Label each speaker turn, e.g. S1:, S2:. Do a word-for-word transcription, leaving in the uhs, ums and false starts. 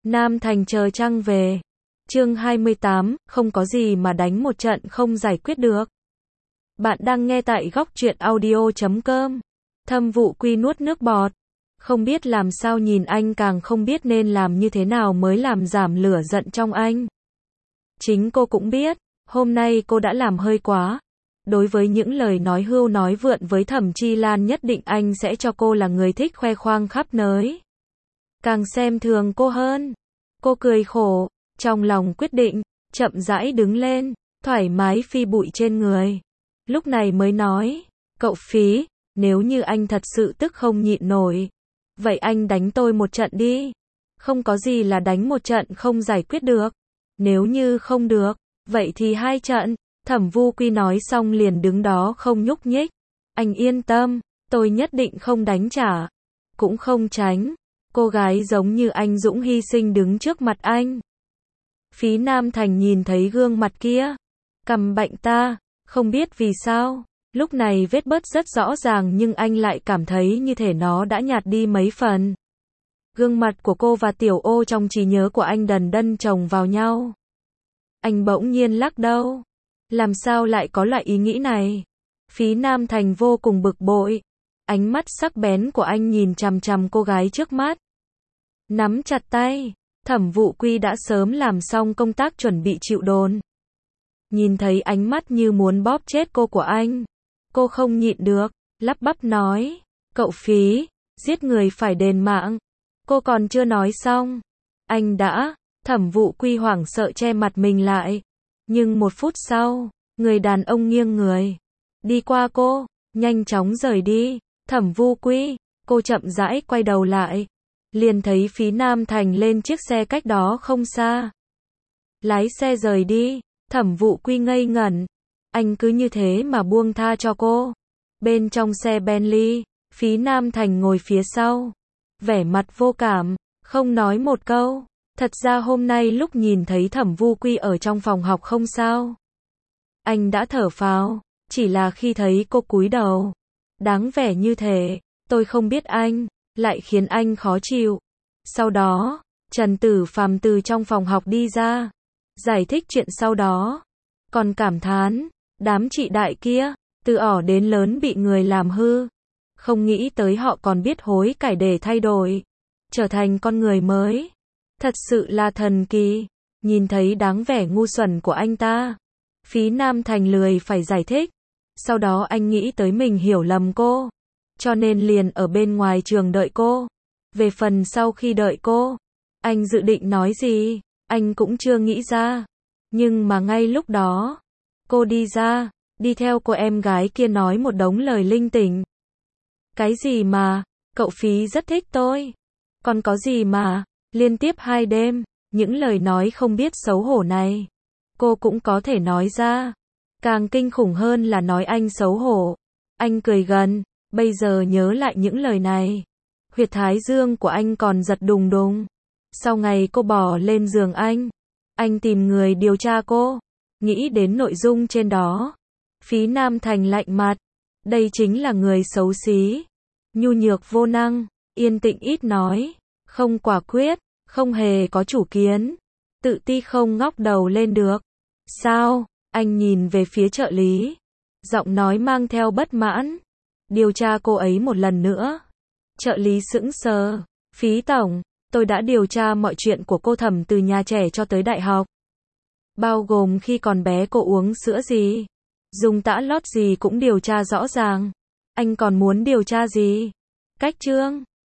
S1: Nam Thành chờ trăng về. Chương hai mươi tám, không có gì mà đánh một trận không giải quyết được. Bạn đang nghe tại góc truyện audio chấm com. Thâm Vụ Quy nuốt nước bọt. Không biết làm sao nhìn anh càng không biết nên làm như thế nào mới làm giảm lửa giận trong anh. Chính cô cũng biết, hôm nay cô đã làm hơi quá. Đối với những lời nói hưu nói vượn với Thẩm Chi Lan, nhất định anh sẽ cho cô là người thích khoe khoang khắp nơi. Càng xem thường cô hơn. Cô cười khổ, trong lòng quyết định, chậm rãi đứng lên, thoải mái phi bụi trên người. Lúc này mới nói, cậu Phí, nếu như anh thật sự tức không nhịn nổi, vậy anh đánh tôi một trận đi. Không có gì là đánh một trận không giải quyết được. Nếu như không được, vậy thì hai trận. Thẩm Vu Quy nói xong liền đứng đó không nhúc nhích. Anh yên tâm, tôi nhất định không đánh trả, cũng không tránh. Cô gái giống như anh dũng hy sinh đứng trước mặt anh. Phí Nam Thành nhìn thấy gương mặt kia, cằm bệnh ta, không biết vì sao, lúc này vết bớt rất rõ ràng nhưng anh lại cảm thấy như thể nó đã nhạt đi mấy phần. Gương mặt của cô và Tiểu Ô trong trí nhớ của anh đần đân chồng vào nhau. Anh bỗng nhiên lắc đầu. Làm sao lại có loại ý nghĩ này? Phí Nam Thành vô cùng bực bội. Ánh mắt sắc bén của anh nhìn chằm chằm cô gái trước mắt. Nắm chặt tay. Thẩm Vụ Quy đã sớm làm xong công tác chuẩn bị chịu đòn. Nhìn thấy ánh mắt như muốn bóp chết cô của anh, cô không nhịn được, lắp bắp nói, cậu Phí, giết người phải đền mạng. Cô còn chưa nói xong, anh đã. Thẩm Vụ Quy hoảng sợ che mặt mình lại. Nhưng một phút sau, người đàn ông nghiêng người, đi qua cô, nhanh chóng rời đi. Thẩm Vu Quy, cô chậm rãi quay đầu lại, liền thấy Phí Nam Thành lên chiếc xe cách đó không xa. Lái xe rời đi. Thẩm Vụ Quy ngây ngẩn, anh cứ như thế mà buông tha cho cô. Bên trong xe Bentley, Phí Nam Thành ngồi phía sau, vẻ mặt vô cảm, không nói một câu. Thật ra hôm nay lúc nhìn thấy Thẩm Vu Quy ở trong phòng học không sao, anh đã thở phào, chỉ là khi thấy cô cúi đầu, đáng vẻ như thể, tôi không biết anh, lại khiến anh khó chịu. Sau đó, Trần Tử Phàm từ trong phòng học đi ra, giải thích chuyện sau đó, còn cảm thán, đám chị đại kia, từ ỏ đến lớn bị người làm hư, không nghĩ tới họ còn biết hối cải để thay đổi, trở thành con người mới. Thật sự là thần kỳ. Nhìn thấy đáng vẻ ngu xuẩn của anh ta, Phí Nam Thành lười phải giải thích. Sau đó anh nghĩ tới mình hiểu lầm cô, cho nên liền ở bên ngoài trường đợi cô. Về phần sau khi đợi cô, anh dự định nói gì, anh cũng chưa nghĩ ra. Nhưng mà ngay lúc đó, cô đi ra, đi theo cô em gái kia nói một đống lời linh tinh. Cái gì mà, cậu Phí rất thích tôi. Còn có gì mà, liên tiếp hai đêm, những lời nói không biết xấu hổ này, cô cũng có thể nói ra. Càng kinh khủng hơn là nói anh xấu hổ. Anh cười gần, bây giờ nhớ lại những lời này, huyệt thái dương của anh còn giật đùng đùng. Sau ngày cô bỏ lên giường anh, anh tìm người điều tra cô, nghĩ đến nội dung trên đó. Phí Nam Thành lạnh mặt, đây chính là người xấu xí, nhu nhược vô năng, yên tĩnh ít nói, không quả quyết, không hề có chủ kiến, tự ti không ngóc đầu lên được. Sao? Anh nhìn về phía trợ lý, giọng nói mang theo bất mãn. Điều tra cô ấy một lần nữa. Trợ lý sững sờ. Phí tổng, tôi đã điều tra mọi chuyện của cô Thẩm từ nhà trẻ cho tới đại học. Bao gồm khi còn bé cô uống sữa gì, dùng tã lót gì cũng điều tra rõ ràng. Anh còn muốn điều tra gì? Cách chương